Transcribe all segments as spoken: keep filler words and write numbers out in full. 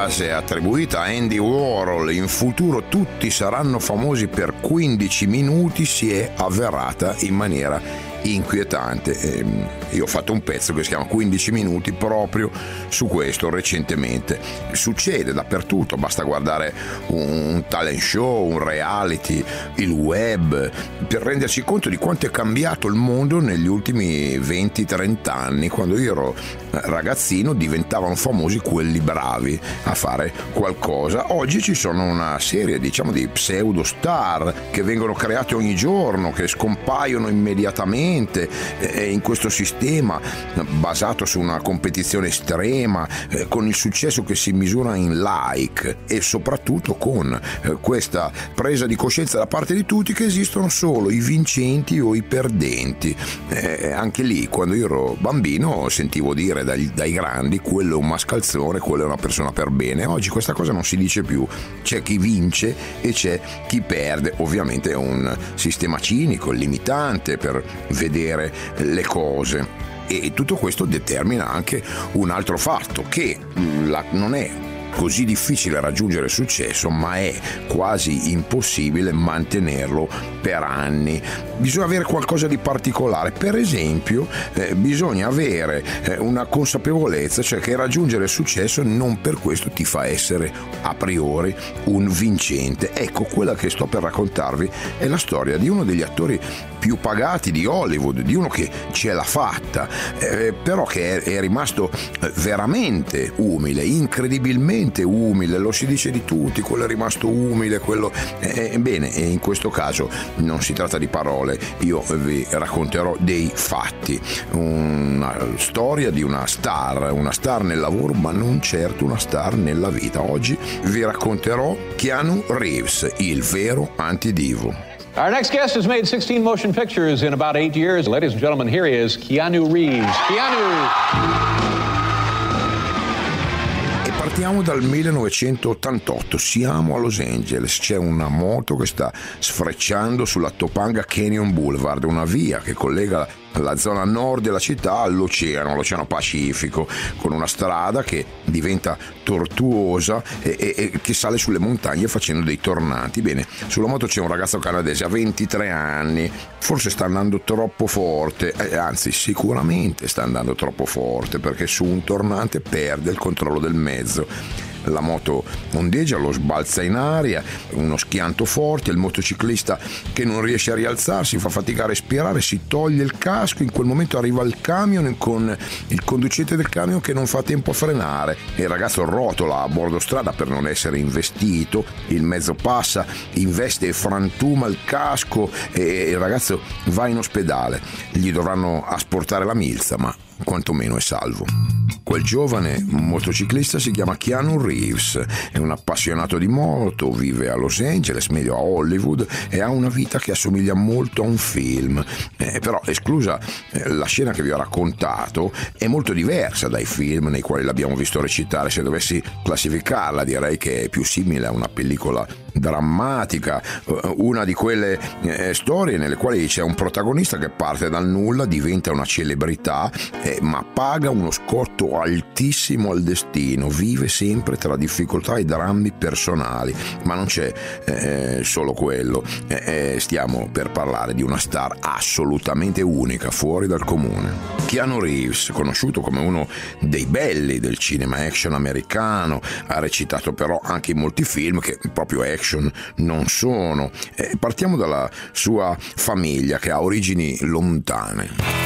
frase attribuita a Andy Warhol, in futuro tutti saranno famosi per quindici minuti, si è avverata in maniera inquietante. E io ho fatto un pezzo che si chiama quindici minuti proprio su questo recentemente. Succede dappertutto, basta guardare un talent show, un reality, il web, per rendersi conto di quanto è cambiato il mondo negli ultimi venti trenta anni. Quando io ero ragazzino diventavano famosi quelli bravi a fare qualcosa. Oggi ci sono una serie, diciamo, di pseudo star che vengono create ogni giorno, che scompaiono immediatamente eh, in questo sistema basato su una competizione estrema, eh, con il successo che si misura in like, e soprattutto con eh, questa presa di coscienza da parte di tutti che esistono solo i vincenti o i perdenti. Eh, anche lì, quando io ero bambino, sentivo dire dai, dai grandi: quello è un mascalzone, quello è una persona per bene. Oggi questa cosa non si dice più, c'è chi vince e c'è chi perde. Ovviamente è un sistema cinico, limitante per vedere le cose, e tutto questo determina anche un altro fatto, che la, non è così difficile raggiungere il successo, ma è quasi impossibile mantenerlo per anni. Bisogna avere qualcosa di particolare, per esempio eh, bisogna avere eh, una consapevolezza, cioè che raggiungere il successo non per questo ti fa essere a priori un vincente. Ecco, quella che sto per raccontarvi è la storia di uno degli attori più pagati di Hollywood, di uno che ce l'ha fatta, eh, però che è, è rimasto veramente umile, incredibilmente umile. Lo si dice di tutti: quello è rimasto umile, quello eh, bene, e in questo caso non si tratta di parole, io vi racconterò dei fatti, una storia di una star, una star nel lavoro, ma non certo una star nella vita. Oggi vi racconterò Keanu Reeves, il vero antidivo. Our next guest has made sixteen motion pictures in about eight years. Ladies and gentlemen, here he is, Keanu Reeves. Keanu! Partiamo dal millenovecentottantotto, siamo a Los Angeles, c'è una moto che sta sfrecciando sulla Topanga Canyon Boulevard, una via che collega la zona nord della città all'oceano, l'oceano Pacifico, con una strada che diventa tortuosa e, e, e che sale sulle montagne facendo dei tornanti. Bene, sulla moto c'è un ragazzo canadese a ventitré anni, forse sta andando troppo forte, eh, anzi sicuramente sta andando troppo forte, perché su un tornante perde il controllo del mezzo. La moto ondeggia, lo sbalza in aria, uno schianto forte, il motociclista che non riesce a rialzarsi, fa fatica a respirare, si toglie il casco. In quel momento arriva il camion con il conducente del camion che non fa tempo a frenare, e il ragazzo rotola a bordo strada per non essere investito. Il mezzo passa, investe e frantuma il casco e il ragazzo va in ospedale. Gli dovranno asportare la milza, ma quantomeno è salvo. Quel giovane motociclista si chiama Keanu Reeves, è un appassionato di moto, vive a Los Angeles, meglio a Hollywood, e ha una vita che assomiglia molto a un film, eh, però esclusa eh, la scena che vi ho raccontato, è molto diversa dai film nei quali l'abbiamo visto recitare. Se dovessi classificarla, direi che è più simile a una pellicola drammatica, una di quelle eh, storie nelle quali c'è un protagonista che parte dal nulla, diventa una celebrità, eh, ma paga uno scotto altissimo al destino, vive sempre tra difficoltà e drammi personali. Ma non c'è eh, solo quello, eh, stiamo per parlare di una star assolutamente unica, fuori dal comune. Keanu Reeves, conosciuto come uno dei belli del cinema action americano, ha recitato però anche in molti film che proprio action non sono. Eh, partiamo dalla sua famiglia, che ha origini lontane.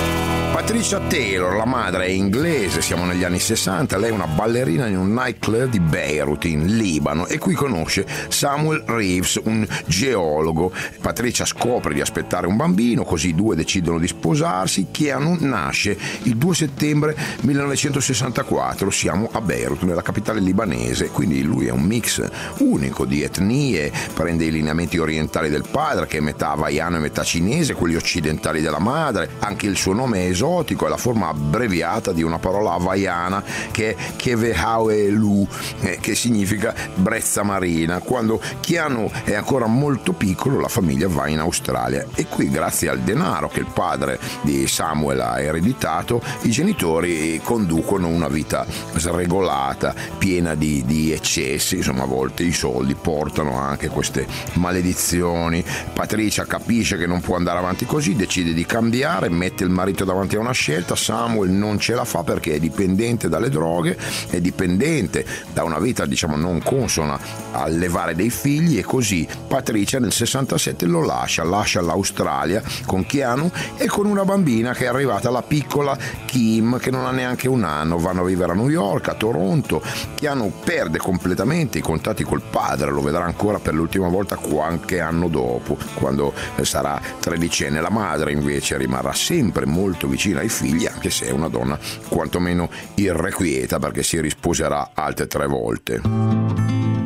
Patricia Taylor, la madre, è inglese, siamo negli anni sessanta, lei è una ballerina in un nightclub di Beirut in Libano, e qui conosce Samuel Reeves, un geologo. Patricia scopre di aspettare un bambino, così i due decidono di sposarsi. Keanu nasce il due settembre millenovecentosessantaquattro, siamo a Beirut, nella capitale libanese, quindi lui è un mix unico di etnie, prende i lineamenti orientali del padre, che è metà hawaiano e metà cinese, quelli occidentali della madre. Anche il suo nome è esotico, esotico, è la forma abbreviata di una parola hawaiana che è Kevehaelu, eh, che significa brezza marina. Quando Keanu è ancora molto piccolo, la famiglia va in Australia e qui, grazie al denaro che il padre di Samuel ha ereditato, i genitori conducono una vita sregolata, piena di, di eccessi. Insomma, a volte i soldi portano anche queste maledizioni. Patricia capisce che non può andare avanti così, decide di cambiare, mette il marito davanti a una scelta. Samuel non ce la fa perché è dipendente dalle droghe, è dipendente da una vita, diciamo, non consona al levare dei figli, e così Patricia nel sessantasette lo lascia, lascia l'Australia con Keanu e con una bambina che è arrivata, la piccola Kim, che non ha neanche un anno. Vanno a vivere a New York, a Toronto. Keanu perde completamente i contatti col padre, lo vedrà ancora per l'ultima volta qualche anno dopo, quando sarà tredicenne. La madre invece rimarrà sempre molto vicina ai figli, anche se è una donna quantomeno irrequieta, perché si risposerà altre tre volte.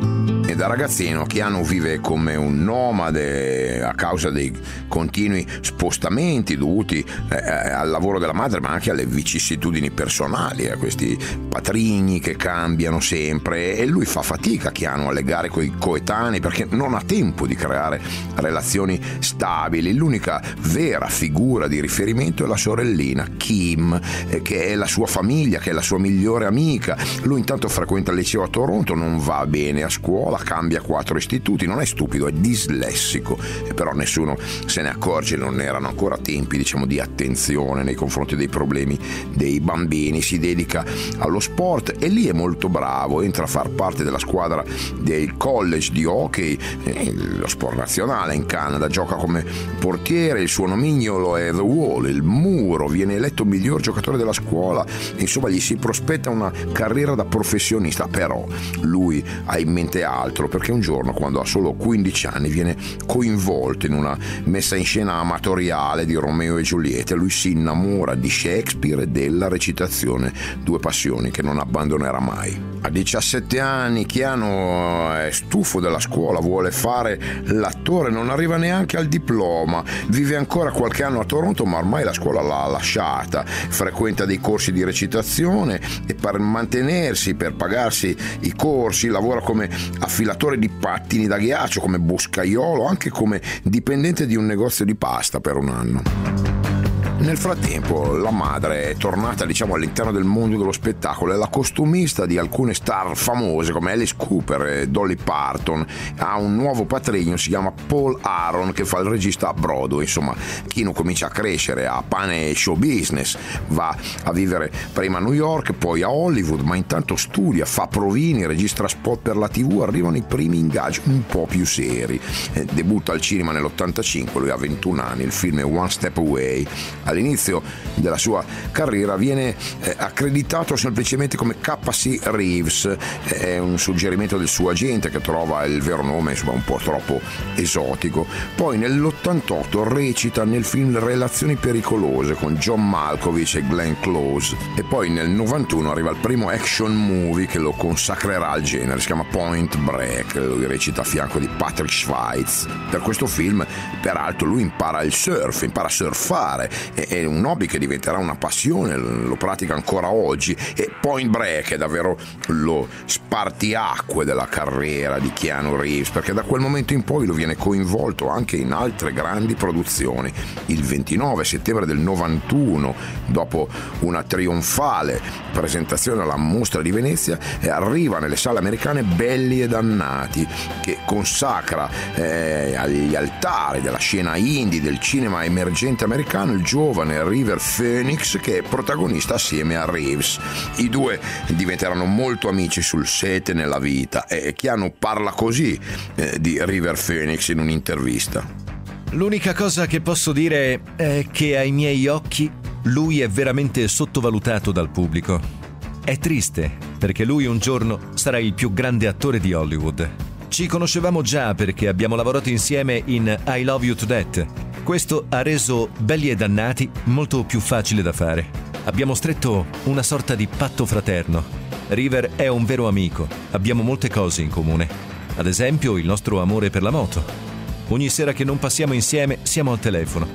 E da ragazzino Keanu vive come un nomade a causa dei continui spostamenti dovuti eh, al lavoro della madre, ma anche alle vicissitudini personali, a questi patrigni che cambiano sempre, e lui fa fatica, Keanu, a legare coi coetanei perché non ha tempo di creare relazioni stabili. L'unica vera figura di riferimento è la sorellina Kim, eh, che è la sua famiglia, che è la sua migliore amica. Lui intanto frequenta il liceo a Toronto, non va bene a scuola, cambia quattro istituti, non è stupido, è dislessico, e però nessuno se ne accorge, non erano ancora tempi, diciamo, di attenzione nei confronti dei problemi dei bambini. Si dedica allo sport e lì è molto bravo, entra a far parte della squadra del college di hockey, eh, lo sport nazionale in Canada, gioca come portiere, il suo nomignolo è The Wall, il muro, viene eletto miglior giocatore della scuola, insomma gli si prospetta una carriera da professionista. Però lui ha in mente altro, perché un giorno, quando ha solo quindici anni, viene coinvolto in una messa in scena amatoriale di Romeo e Giulietta. Lui si innamora di Shakespeare e della recitazione, due passioni che non abbandonerà mai. A diciassette anni Keanu è stufo della scuola, vuole fare l'attore, non arriva neanche al diploma, vive ancora qualche anno a Toronto, ma ormai la scuola l'ha lasciata, frequenta dei corsi di recitazione e per mantenersi, per pagarsi i corsi, lavora come affilatore di pattini da ghiaccio, come boscaiolo, anche come dipendente di un negozio di pasta per un anno. Nel frattempo la madre è tornata, diciamo, all'interno del mondo dello spettacolo, è la costumista di alcune star famose come Alice Cooper e Dolly Parton. Ha un nuovo patrigno, si chiama Paul Aaron, che fa il regista a Broadway. Insomma, Keanu comincia a crescere, a pane e show business, va a vivere prima a New York, poi a Hollywood, ma intanto studia, fa provini, registra spot per la tivù, arrivano i primi ingaggi un po' più seri. Eh, debutta al cinema nell'ottantacinque, lui ha ventuno anni, il film è One Step Away. All'inizio della sua carriera viene eh, accreditato semplicemente come K C Reeves, è un suggerimento del suo agente che trova il vero nome, insomma, un po' troppo esotico. Poi nell'ottantotto recita nel film Relazioni pericolose con John Malkovich e Glenn Close, e poi nel novantuno arriva il primo action movie che lo consacrerà al genere, si chiama Point Break. Lui recita a fianco di Patrick Swayze. Per questo film, peraltro, lui impara il surf, impara a surfare, è un hobby che diventerà una passione, lo pratica ancora oggi, e Point Break è davvero lo spartiacque della carriera di Keanu Reeves, perché da quel momento in poi lo viene coinvolto anche in altre grandi produzioni. Il ventinove settembre del novantuno, dopo una trionfale presentazione alla Mostra di Venezia, arriva nelle sale americane Belli e Dannati, che consacra eh, agli altari della scena indie del cinema emergente americano il giovane River Phoenix, che è protagonista assieme a Reeves. I due diventeranno molto amici sul set e nella vita, e Keanu parla così eh, di River Phoenix in un'intervista. L'unica cosa che posso dire è che ai miei occhi lui è veramente sottovalutato dal pubblico. È triste, perché lui un giorno sarà il più grande attore di Hollywood. Ci conoscevamo già perché abbiamo lavorato insieme in I Love You to Death. Questo ha reso Belli e Dannati molto più facile da fare. Abbiamo stretto una sorta di patto fraterno. River è un vero amico, abbiamo molte cose in comune. Ad esempio il nostro amore per la moto. Ogni sera che non passiamo insieme siamo al telefono.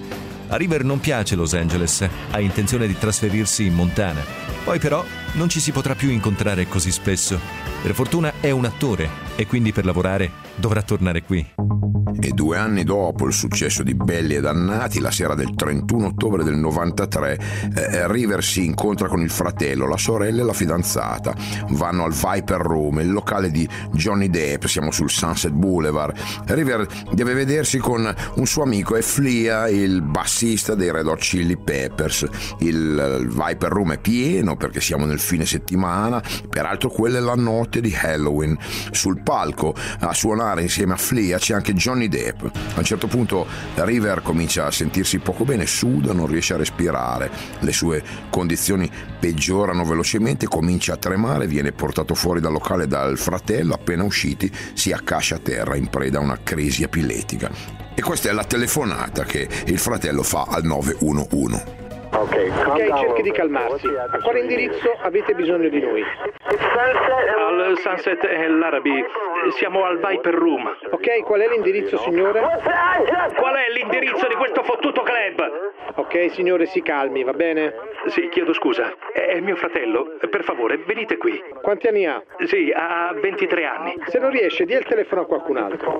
A River non piace Los Angeles, ha intenzione di trasferirsi in Montana. Poi però non ci si potrà più incontrare così spesso. Per fortuna è un attore e quindi per lavorare dovrà tornare qui. E due anni dopo il successo di Belli e Dannati, la sera del trentuno ottobre del novantatré, eh, River si incontra con il fratello, la sorella e la fidanzata. Vanno al Viper Room, il locale di Johnny Depp, siamo sul Sunset Boulevard. River deve vedersi con un suo amico e Flea, il bassista dei Red Hot Chili Peppers. Il, il Viper Room è pieno perché siamo nel fine settimana, peraltro quella è la notte di Halloween. Sul palco a suonare insieme a Flea c'è anche Johnny Depp. A un certo punto River comincia a sentirsi poco bene, suda, non riesce a respirare, le sue condizioni peggiorano velocemente, comincia a tremare, viene portato fuori dal locale dal fratello, appena usciti si accascia a terra in preda a una crisi epilettica. E questa è la telefonata che il fratello fa al nove uno uno. Ok, cerchi di calmarsi. A quale indirizzo avete bisogno di noi? Al Sunset e l'Arabi. Siamo al Viper Room. Ok, qual è l'indirizzo, signore? Qual è l'indirizzo di questo fottuto club? Ok, signore, si calmi, va bene? Sì, chiedo scusa. È mio fratello. Per favore, venite qui. Quanti anni ha? Sì, ha ventitré anni. Se non riesce, dia il telefono a qualcun altro.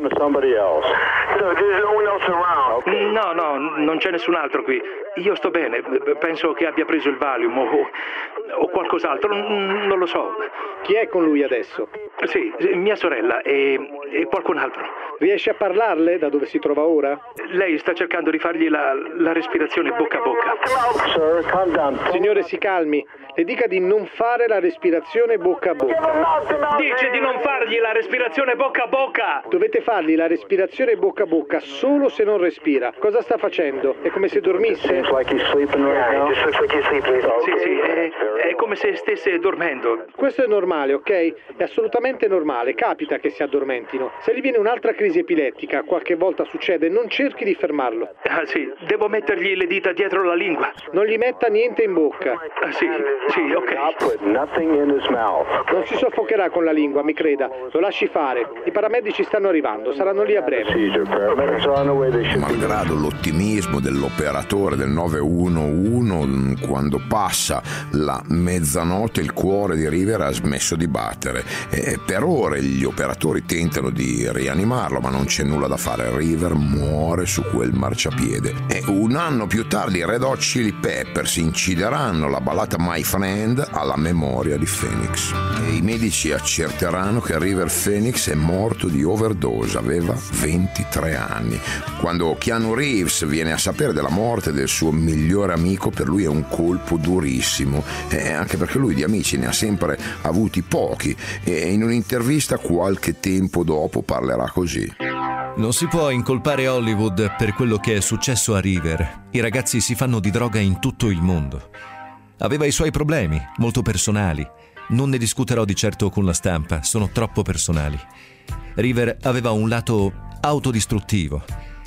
No, no, non c'è nessun altro qui. Io sto bene. Penso che abbia preso il Valium o, o qualcos'altro. Non, non lo so. Chi è con lui adesso? Sì, mia sorella e, e qualcun altro. Riesce a parlarle da dove si trova ora? Lei sta cercando di fargli la, la respirazione bocca a bocca. Signore, si calmi. Le dica di non fare la respirazione bocca a bocca. Dice di non fargli la respirazione bocca a bocca. Dovete fargli la respirazione bocca a bocca solo se non respira. Cosa sta facendo? È come se dormisse? Sì, sì, è, è come se stesse dormendo. Questo è normale, ok? È assolutamente normale. Capita che si addormentino. Se gli viene un'altra crisi epilettica, qualche volta succede, non cerchi di fermarlo. Ah, sì, devo mettergli le dita dietro la lingua. Non gli metta niente in bocca. Ah, sì, sì, ok. Non si soffocherà con la lingua, mi creda. Lo lasci fare. I paramedici stanno arrivando, saranno lì a breve. Malgrado l'ottimismo dell'operatore del nove uno uno, quando passa la mezzanotte il cuore di River ha smesso di battere. E per ore gli operatori tentano di rianimarlo, ma non c'è nulla da fare. River muore su quel marciapiede. E un anno più tardi i Red Hot Chili Peppers incideranno la ballata My Friend alla memoria di Phoenix. E i medici accerteranno che River Phoenix è morto di overdose, aveva ventitré anni. Quando Keanu Reeves viene a sapere della morte del suo migliore amico, per lui è un colpo durissimo, eh, anche perché lui di amici ne ha sempre avuti pochi, e in un'intervista qualche tempo dopo parlerà così. Non si può incolpare Hollywood per quello che è successo a River. I ragazzi si fanno di droga in tutto il mondo. Aveva i suoi problemi, molto personali. Non ne discuterò di certo con la stampa, sono troppo personali. River aveva un lato autodistruttivo.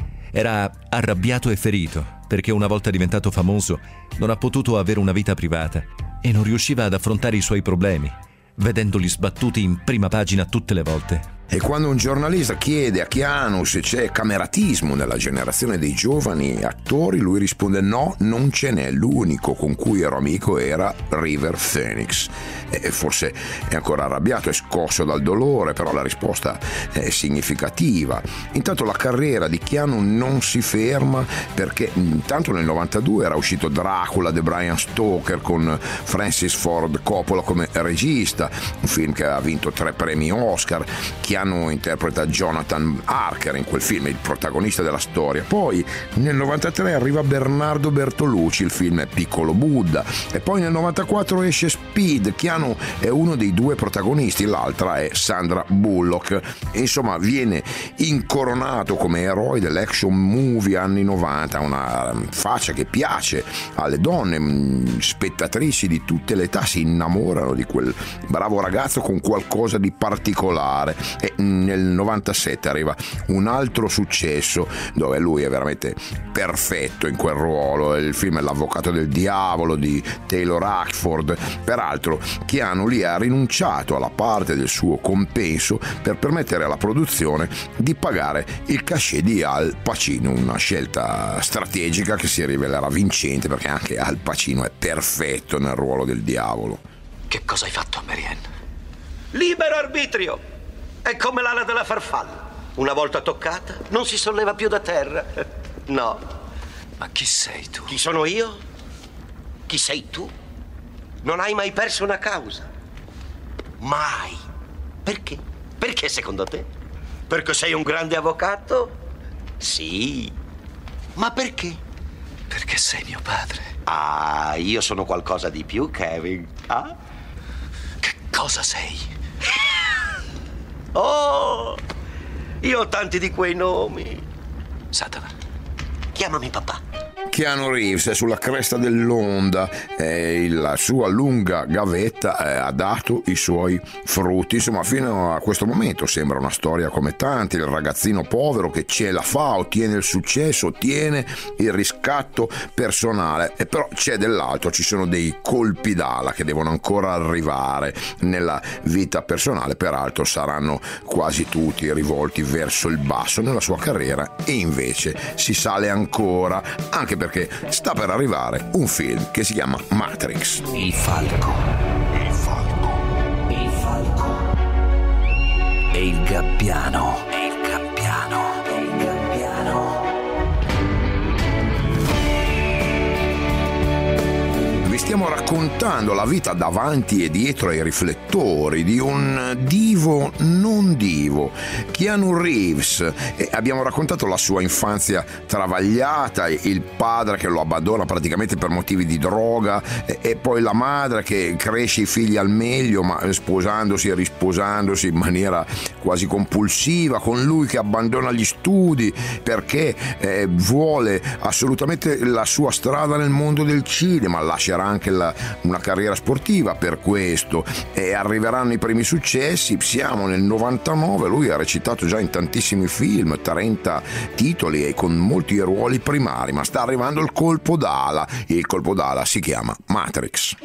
Era arrabbiato e ferito, perché una volta diventato famoso non ha potuto avere una vita privata e non riusciva ad affrontare i suoi problemi, vedendoli sbattuti in prima pagina tutte le volte. E quando un giornalista chiede a Keanu se c'è cameratismo nella generazione dei giovani attori, lui risponde no, non ce n'è, l'unico con cui ero amico era River Phoenix. E forse è ancora arrabbiato, è scosso dal dolore, però la risposta è significativa. Intanto la carriera di Keanu non si ferma, perché intanto nel novantadue era uscito Dracula di Bram Stoker con Francis Ford Coppola come regista, un film che ha vinto tre premi Oscar. Keanu interpreta Jonathan Harker in quel film, il protagonista della storia. Poi nel novantatré arriva Bernardo Bertolucci, il film è Piccolo Buddha, e poi nel novantaquattro esce Speed. Keanu è uno dei due protagonisti, l'altra è Sandra Bullock. E insomma viene incoronato come eroe dell'action movie anni novanta, una faccia che piace alle donne, spettatrici di tutte le età si innamorano di quel bravo ragazzo con qualcosa di particolare. E e nel novantasette arriva un altro successo dove lui è veramente perfetto in quel ruolo. Il film è L'avvocato del diavolo di Taylor Hackford. Peraltro Keanu lì ha rinunciato alla parte del suo compenso per permettere alla produzione di pagare il cachet di Al Pacino, una scelta strategica che si rivelerà vincente perché anche Al Pacino è perfetto nel ruolo del diavolo. Che cosa hai fatto a Marianne? Libero arbitrio! È come l'ala della farfalla. Una volta toccata, non si solleva più da terra. No. Ma chi sei tu? Chi sono io? Chi sei tu? Non hai mai perso una causa. Mai. Perché? Perché secondo te? Perché sei un grande avvocato? Sì. Ma perché? Perché sei mio padre. Ah, io sono qualcosa di più, Kevin. Ah? Che cosa sei? Oh, io ho tanti di quei nomi. Satana. Chiamami papà. Keanu Reeves è sulla cresta dell'onda e la sua lunga gavetta eh, ha dato i suoi frutti. Insomma, fino a questo momento sembra una storia come tanti, il ragazzino povero che ce la fa, ottiene il successo, ottiene il riscatto personale, e però c'è dell'altro, ci sono dei colpi d'ala che devono ancora arrivare nella vita personale. Peraltro saranno quasi tutti rivolti verso il basso nella sua carriera, e invece si sale ancora, anche perché sta per arrivare un film che si chiama Matrix. Il falco. Il falco. Il falco. E il gabbiano. E il gabbiano. E il gabbiano. Vi stiamo raccontando la vita davanti e dietro ai riflettori di un divo non divo, Keanu Reeves, e abbiamo raccontato la sua infanzia travagliata, il padre che lo abbandona praticamente per motivi di droga, e, e poi la madre che cresce i figli al meglio ma sposandosi e risposandosi in maniera quasi compulsiva, con lui che abbandona gli studi perché eh, vuole assolutamente la sua strada nel mondo del cinema, lascerà anche la, una carriera sportiva per questo, e arriveranno i primi successi. Siamo nel novantanove, lui ha recitato già in tantissimi film, trenta titoli e con molti ruoli primari, ma sta arrivando il colpo d'ala, e il colpo d'ala si chiama Matrix.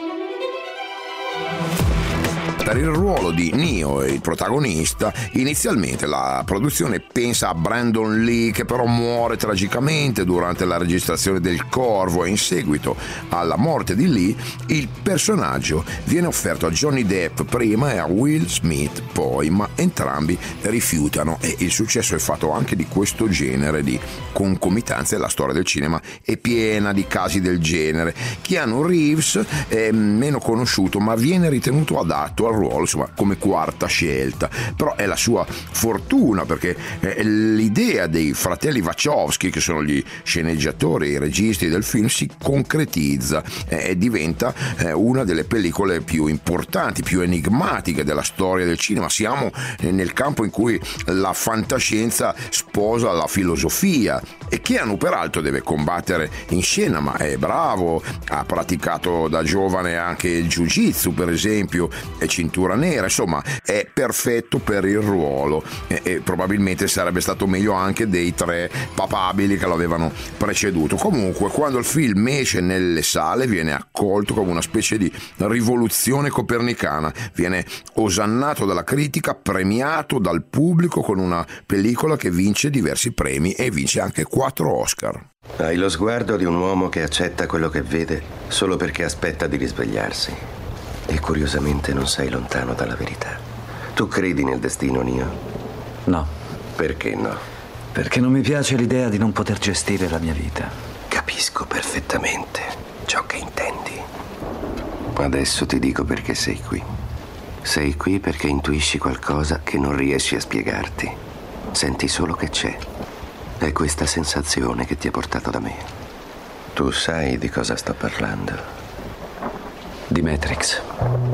Per il ruolo di Neo, il protagonista, inizialmente la produzione pensa a Brandon Lee, che però muore tragicamente durante la registrazione del Corvo, e in seguito alla morte di Lee il personaggio viene offerto a Johnny Depp prima e a Will Smith poi, ma entrambi rifiutano, e il successo è fatto anche di questo genere di concomitanze. La storia del cinema è piena di casi del genere. Keanu Reeves è meno conosciuto, ma viene ritenuto adatto al ruolo, insomma, come quarta scelta. Però è la sua fortuna, perché eh, l'idea dei fratelli Wachowski, che sono gli sceneggiatori e i registi del film, si concretizza eh, e diventa eh, una delle pellicole più importanti, più enigmatiche della storia del cinema. Siamo eh, nel campo in cui la fantascienza sposa la filosofia, e Keanu peraltro deve combattere in scena, ma è bravo, ha praticato da giovane anche il jiu-jitsu per esempio, e cintura nera, insomma è perfetto per il ruolo, e, e probabilmente sarebbe stato meglio anche dei tre papabili che l'avevano preceduto. Comunque, quando il film esce nelle sale viene accolto come una specie di rivoluzione copernicana, viene osannato dalla critica, premiato dal pubblico con una pellicola che vince diversi premi e vince anche quattro Oscar. Hai lo sguardo di un uomo che accetta quello che vede solo perché aspetta di risvegliarsi. E curiosamente non sei lontano dalla verità. Tu credi nel destino, Neo? No. Perché no? Perché non mi piace l'idea di non poter gestire la mia vita. Capisco perfettamente ciò che intendi. Adesso ti dico perché sei qui. Sei qui perché intuisci qualcosa che non riesci a spiegarti. Senti solo che c'è. È questa sensazione che ti ha portato da me. Tu sai di cosa sto parlando. Di Matrix.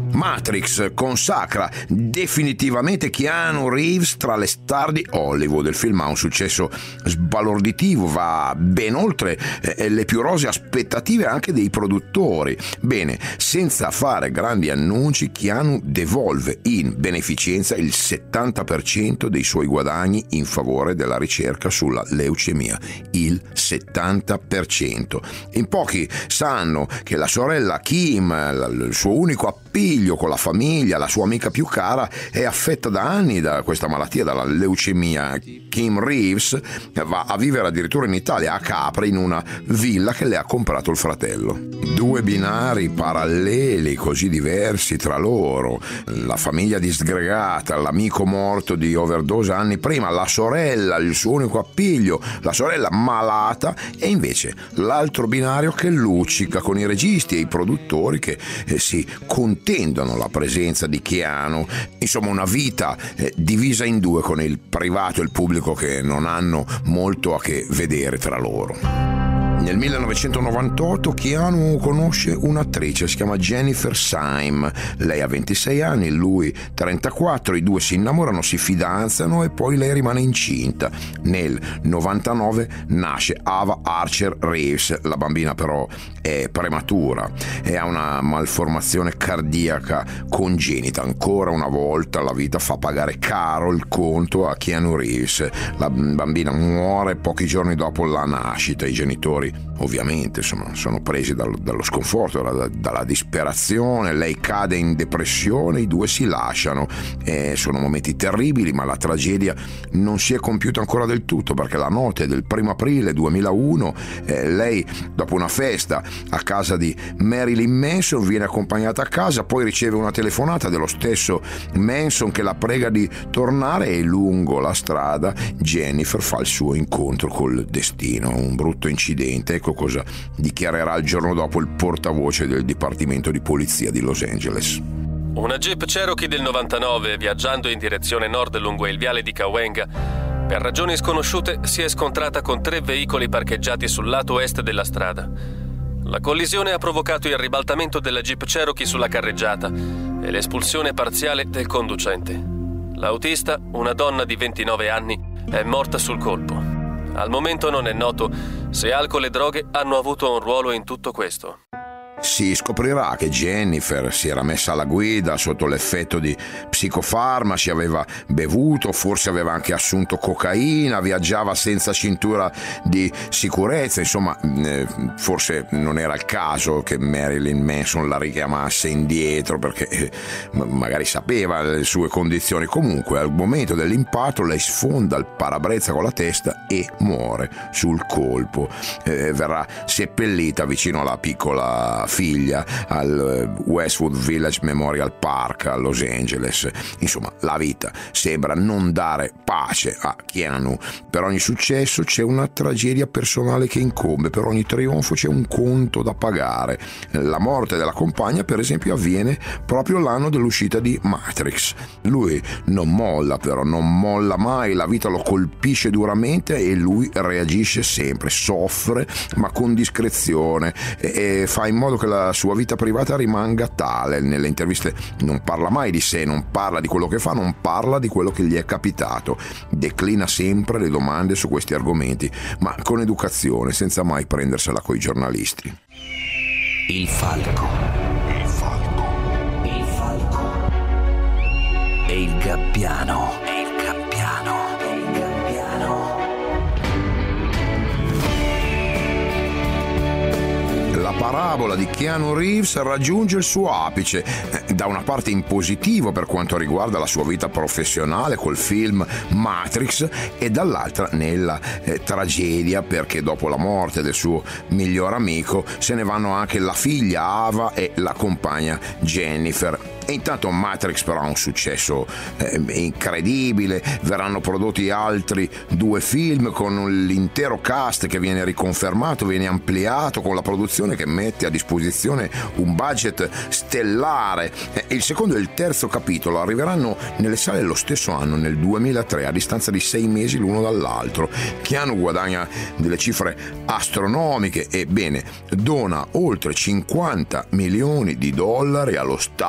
Matrix consacra definitivamente Keanu Reeves tra le star di Hollywood. Il film ha un successo sbalorditivo, va ben oltre eh, le più rosee aspettative anche dei produttori. Bene, senza fare grandi annunci, Keanu devolve in beneficenza il settanta per cento dei suoi guadagni in favore della ricerca sulla leucemia. Il settanta per cento. In pochi sanno che la sorella Kim, il suo unico appiglio con la famiglia, la sua amica più cara, è affetta da anni da questa malattia, dalla leucemia. Kim Reeves va a vivere addirittura in Italia, a Capri, in una villa che le ha comprato il fratello. Due binari paralleli, così diversi tra loro: la famiglia disgregata, l'amico morto di overdose anni prima, la sorella, il suo unico appiglio, la sorella malata, e invece l'altro binario che luccica, con i registi e i produttori che eh, si contendono la presenza di Keanu. Insomma, una vita eh, divisa in due, con il privato e il pubblico che non hanno molto a che vedere tra loro. Nel millenovecentonovantotto Keanu conosce un'attrice, si chiama Jennifer Syme. Lei ha ventisei anni, lui trentaquattro, i due si innamorano, si fidanzano e poi lei rimane incinta. Nel novantanove nasce Ava Archer Reeves, la bambina però è prematura e ha una malformazione cardiaca congenita. Ancora una volta la vita fa pagare caro il conto a Keanu Reeves. La bambina muore pochi giorni dopo la nascita. I genitori ovviamente insomma, sono presi dal, dallo sconforto, dalla, dalla disperazione. Lei cade in depressione, i due si lasciano. Eh, sono momenti terribili, ma la tragedia non si è compiuta ancora del tutto, perché la notte del primo aprile duemilauno eh, lei, dopo una festa a casa di Marilyn Manson, viene accompagnata a casa, poi riceve una telefonata dello stesso Manson che la prega di tornare, e lungo la strada Jennifer fa il suo incontro col destino. Un brutto incidente. Ecco cosa dichiarerà il giorno dopo il portavoce del Dipartimento di Polizia di Los Angeles. Una Jeep Cherokee del novantanove, viaggiando in direzione nord lungo il viale di Cahuenga, per ragioni sconosciute si è scontrata con tre veicoli parcheggiati sul lato est della strada. La collisione ha provocato il ribaltamento della Jeep Cherokee sulla carreggiata e l'espulsione parziale del conducente. L'autista, una donna di ventinove anni, è morta sul colpo. Al momento non è noto se alcol e droghe hanno avuto un ruolo in tutto questo. Si scoprirà che Jennifer si era messa alla guida sotto l'effetto di psicofarmaci, aveva bevuto, forse aveva anche assunto cocaina, viaggiava senza cintura di sicurezza. Insomma, eh, forse non era il caso che Marilyn Manson la richiamasse indietro, perché eh, magari sapeva le sue condizioni. Comunque, al momento dell'impatto lei sfonda il parabrezza con la testa e muore sul colpo. Eh, verrà seppellita vicino alla piccola figlia al Westwood Village Memorial Park a Los Angeles. Insomma, la vita sembra non dare pace a Keanu. Per ogni successo c'è una tragedia personale che incombe, per ogni trionfo c'è un conto da pagare. La morte della compagna, per esempio, avviene proprio l'anno dell'uscita di Matrix. Lui non molla, però non molla mai, la vita lo colpisce duramente e lui reagisce sempre, soffre ma con discrezione e fa in modo che la sua vita privata rimanga tale. Nelle interviste non parla mai di sé, non parla di quello che fa, non parla di quello che gli è capitato. Declina sempre le domande su questi argomenti, ma con educazione, senza mai prendersela coi giornalisti. Il falco. Il falco. Il falco. E il gabbiano. E il gabbiano. E il gabbiano. La parabola di Keanu Reeves raggiunge il suo apice, da una parte in positivo per quanto riguarda la sua vita professionale col film Matrix, e dall'altra nella eh, tragedia, perché dopo la morte del suo miglior amico se ne vanno anche la figlia Ava e la compagna Jennifer. E intanto Matrix però ha un successo eh, incredibile, verranno prodotti altri due film con l'intero cast che viene riconfermato, viene ampliato, con la produzione che mette a disposizione un budget stellare. Eh, il secondo e il terzo capitolo arriveranno nelle sale lo stesso anno, nel duemilatré, a distanza di sei mesi l'uno dall'altro. Keanu guadagna delle cifre astronomiche e, bene, dona oltre cinquanta milioni di dollari allo staff che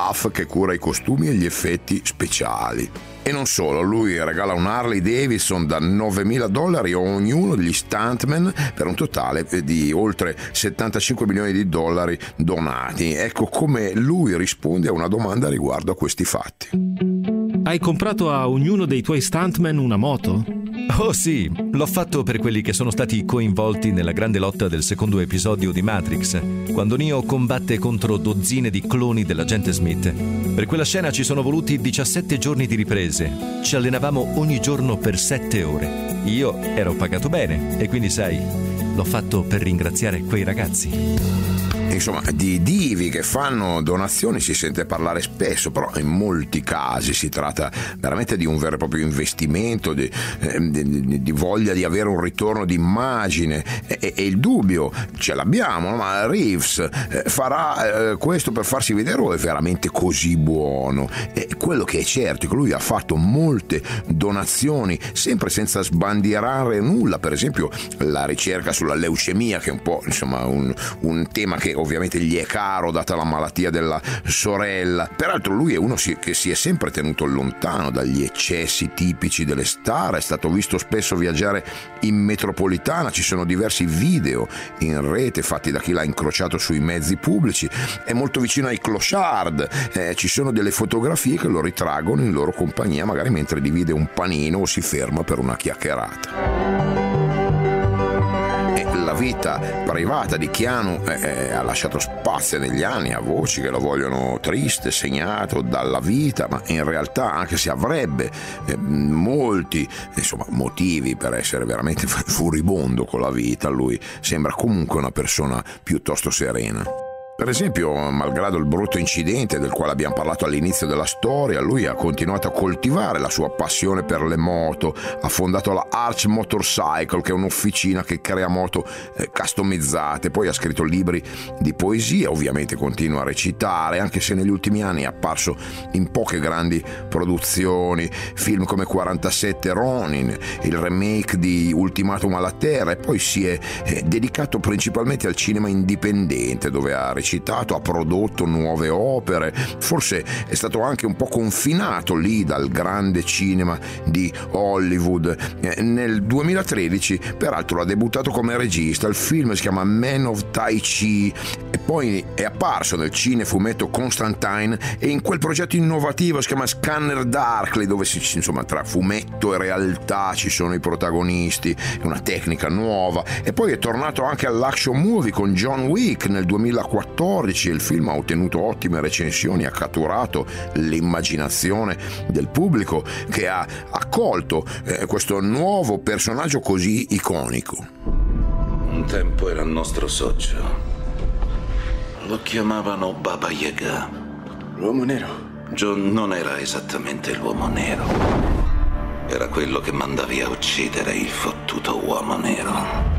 cura i costumi e gli effetti speciali. E non solo, lui regala un Harley Davidson da novemila dollari a ognuno degli stuntman per un totale di oltre settantacinque milioni di dollari donati. Ecco come lui risponde a una domanda riguardo a questi fatti. Hai comprato a ognuno dei tuoi stuntman una moto? Oh sì, l'ho fatto per quelli che sono stati coinvolti nella grande lotta del secondo episodio di Matrix, quando Neo combatte contro dozzine di cloni dell'agente Smith. Per quella scena ci sono voluti diciassette giorni di riprese. Ci allenavamo ogni giorno per sette ore. Io ero pagato bene e quindi, sai, l'ho fatto per ringraziare quei ragazzi. Insomma, di divi che fanno donazioni si sente parlare spesso, però in molti casi si tratta veramente di un vero e proprio investimento, di, eh, di, di voglia di avere un ritorno d'immagine e, e, e il dubbio ce l'abbiamo, ma Reeves eh, farà eh, questo per farsi vedere o è veramente così buono? E quello che è certo è che lui ha fatto molte donazioni sempre senza sbandierare nulla, per esempio la ricerca sulla leucemia, che è un po' insomma un, un tema che ovviamente gli è caro data la malattia della sorella. Peraltro lui è uno che si è sempre tenuto lontano dagli eccessi tipici delle star, è stato visto spesso viaggiare in metropolitana, ci sono diversi video in rete fatti da chi l'ha incrociato sui mezzi pubblici, è molto vicino ai clochard, eh, ci sono delle fotografie che lo ritraggono in loro compagnia, magari mentre divide un panino o si ferma per una chiacchierata. La vita privata di Keanu eh, ha lasciato spazio negli anni a voci che lo vogliono triste, segnato dalla vita, ma in realtà, anche se avrebbe eh, molti insomma, motivi per essere veramente furibondo con la vita, lui sembra comunque una persona piuttosto serena. Per esempio, malgrado il brutto incidente del quale abbiamo parlato all'inizio della storia, lui ha continuato a coltivare la sua passione per le moto, ha fondato la Arch Motorcycle, che è un'officina che crea moto eh, customizzate, poi ha scritto libri di poesia, ovviamente continua a recitare, anche se negli ultimi anni è apparso in poche grandi produzioni, film come quarantasette Ronin, il remake di Ultimatum alla Terra, e poi si è eh, dedicato principalmente al cinema indipendente, dove ha recitato ha prodotto nuove opere, forse è stato anche un po' confinato lì dal grande cinema di Hollywood. Nel duemilatredici peraltro ha debuttato come regista, il film si chiama Man of Tai Chi e poi è apparso nel cinefumetto Constantine e in quel progetto innovativo si chiama Scanner Darkly, dove si, insomma, tra fumetto e realtà ci sono i protagonisti, è una tecnica nuova, e poi è tornato anche all'action movie con John Wick nel duemilaquattordici. Il film ha ottenuto ottime recensioni, ha catturato l'immaginazione del pubblico che ha accolto eh, questo nuovo personaggio così iconico. Un tempo era il nostro socio. Lo chiamavano Baba Yaga. L'uomo nero? John non era esattamente l'uomo nero. Era quello che mandavi a uccidere il fottuto uomo nero.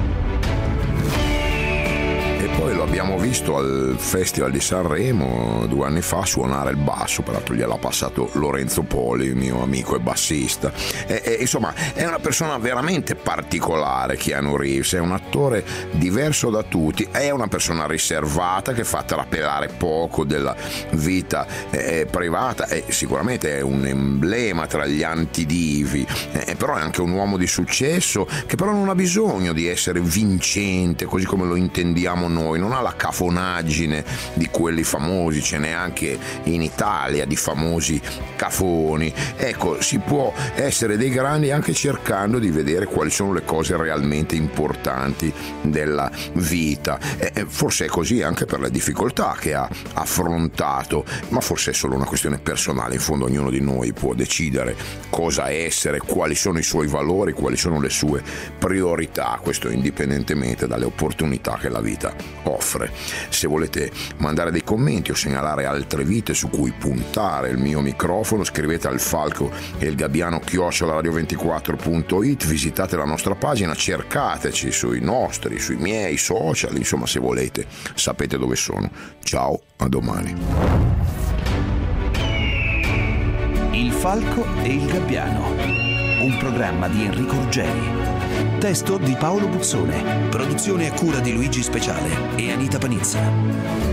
E poi lo abbiamo visto al Festival di Sanremo due anni fa suonare il basso, peraltro gliel'ha passato Lorenzo Poli, mio amico e bassista. E, e, insomma, è una persona veramente particolare, Keanu Reeves, è un attore diverso da tutti, è una persona riservata che fa trapelare poco della vita eh, privata, e sicuramente è un emblema tra gli antidivi, eh, però è anche un uomo di successo che però non ha bisogno di essere vincente, così come lo intendiamo noi, non ha la cafonaggine di quelli famosi, ce n'è anche in Italia di famosi cafoni. Ecco, si può essere dei grandi anche cercando di vedere quali sono le cose realmente importanti della vita, e forse è così anche per le difficoltà che ha affrontato, ma forse è solo una questione personale. In fondo ognuno di noi può decidere cosa essere, quali sono i suoi valori, quali sono le sue priorità, questo indipendentemente dalle opportunità che la vita offre. Se volete mandare dei commenti o segnalare altre vite su cui puntare il mio microfono, scrivete al falco e il gabbiano chiocciola radio ventiquattro punto it, visitate la nostra pagina, cercateci sui nostri, sui miei social, insomma, se volete sapete dove sono. Ciao, a domani. Il falco e il gabbiano, un programma di Enrico Ruggeri. Testo di Paolo Buzzone. Produzione a cura di Luigi Speciale e Anita Panizza.